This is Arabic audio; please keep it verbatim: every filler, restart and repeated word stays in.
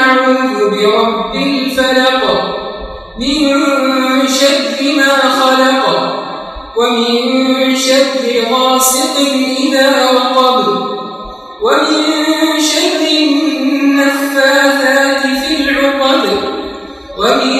أعوذ برب الفلق من شر ما خلق ومن شر غاسق إذا وقب ومن شر النفاثات في العقد ومن